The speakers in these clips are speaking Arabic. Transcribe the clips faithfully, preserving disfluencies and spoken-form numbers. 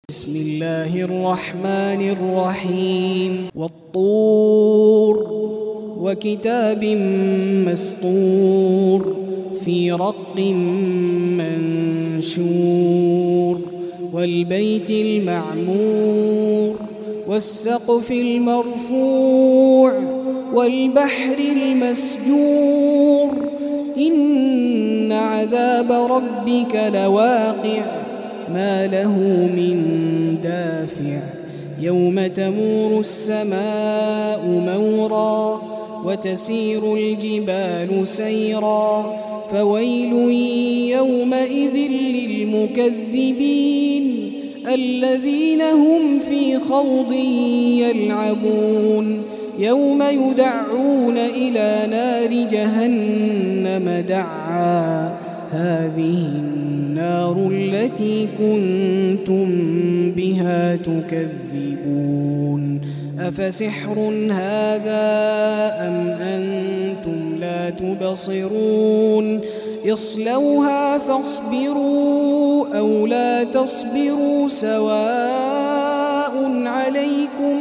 بسم الله الرحمن الرحيم والطور وكتاب مسطور في رق منشور والبيت المعمور والسقف المرفوع والبحر المسجور إن عذاب ربك لواقع ما له من دافع يوم تمور السماء مورا وتسير الجبال سيرا فويل يومئذ للمكذبين الذين هم في خوض يلعبون يوم يدعون إلى نار جهنم دعا هذه النار التي كنتم بها تكذبون أفسحر هذا أم أنتم لا تبصرون اصلوها فاصبروا أو لا تصبروا سواء عليكم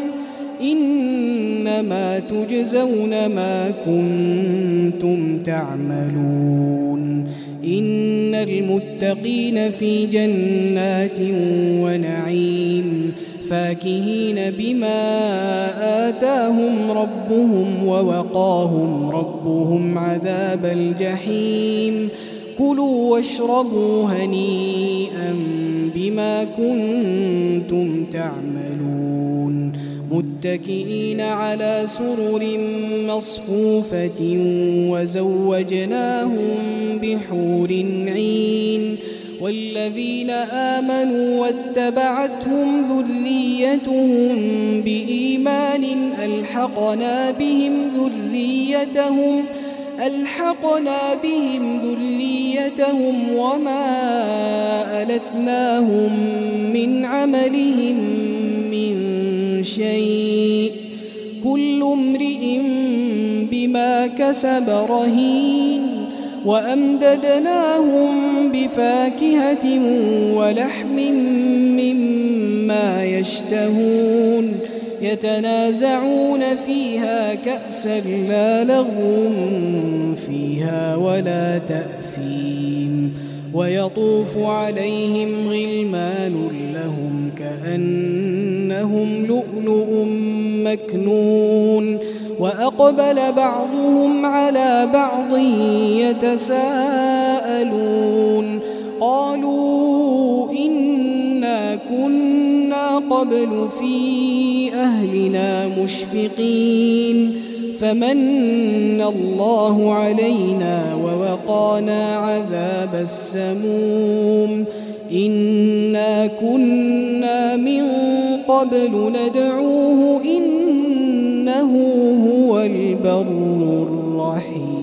إنما تجزون ما كنتم تعملون إن المتقين في جنات ونعيم فاكهين بما آتاهم ربهم ووقاهم ربهم عذاب الجحيم كلوا واشربوا هنيئا بما كنتم تعملون متكئين على سرر مصفوفة وزوجناهم بحور عين والذين آمنوا واتبعتهم ذريتهم بإيمان ألحقنا بهم ذريتهم ألحقنا بهم ذريتهم وما ألتناهم من عملهم من شيء كل امرئ بما كسب رهين وأمددناهم بفاكهة ولحم مما يشتهون يتنازعون فيها كأسا لا لغو فيها ولا تأثيم ويطوف عليهم غلمان لهم كأنهم لؤلؤ مكنون وأقبل بعضهم على بعض يتساءلون قالوا إنا كنا قبل في أهلنا مشفقين فمن الله علينا ووقانا عذاب السموم إنا كنا من قبل ندعوه إنه هو البر الرحيم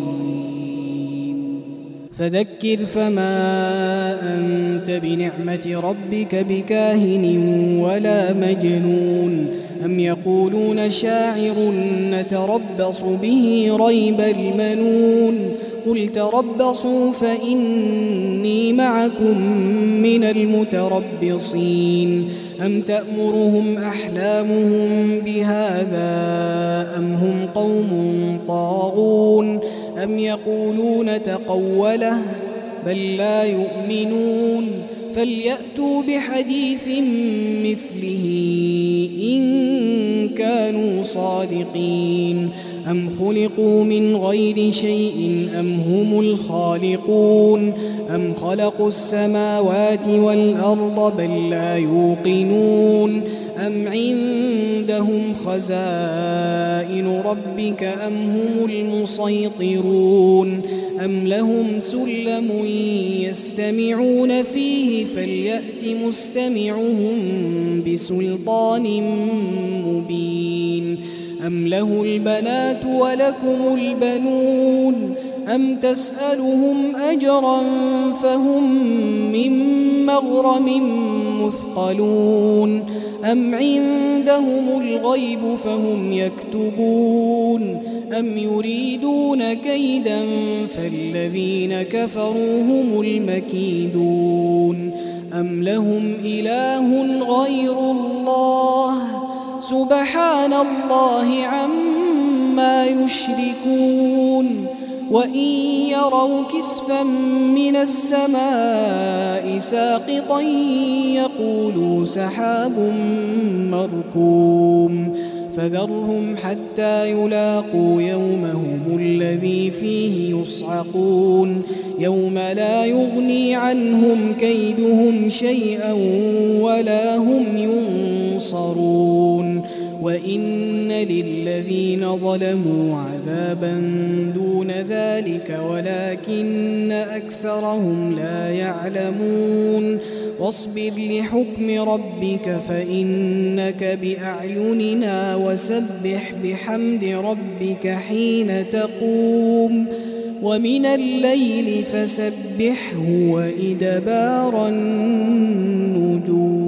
فذكر فما أنت بنعمة ربك بكاهن ولا مجنون أم يقولون شاعر نتربص به ريب المنون قل تربصوا فإني معكم من المتربصين أم تأمرهم أحلامهم بهذا أم هم قوم طاغون أم يقولون تقوله بل لا يؤمنون فليأتوا بحديث مثله إن كانوا صادقين أم خلقوا من غير شيء أم هم الخالقون أم خلقوا السماوات والأرض بل لا يوقنون أم عندهم خزائن ربك أم هم المسيطرون أم لهم سلم يستمعون فيه فليأت مستمعهم بسلطان مبين أم له البنات ولكم البنون أم تسألهم أجرا فهم من مغرم مثقلون أم عندهم الغيب فهم يكتبون أم يريدون كيدا فالذين كفروا هم المكيدون أم لهم إله غير الله سبحان الله عما يشركون وإن يروا كسفا من السماء ساقطا يقولوا سحاب مركوم فذرهم حتى يلاقوا يومهم الذي فيه يصعقون يوم لا يغني عنهم كيدهم شيئا ولا هم ينصرون وإن للذين ظلموا عذابا دون ذلك ولكن أكثرهم لا يعلمون واصبر لحكم ربك فإنك بأعيننا وسبح بحمد ربك حين تقوم ومن الليل فسبحه وإدبار النجوم.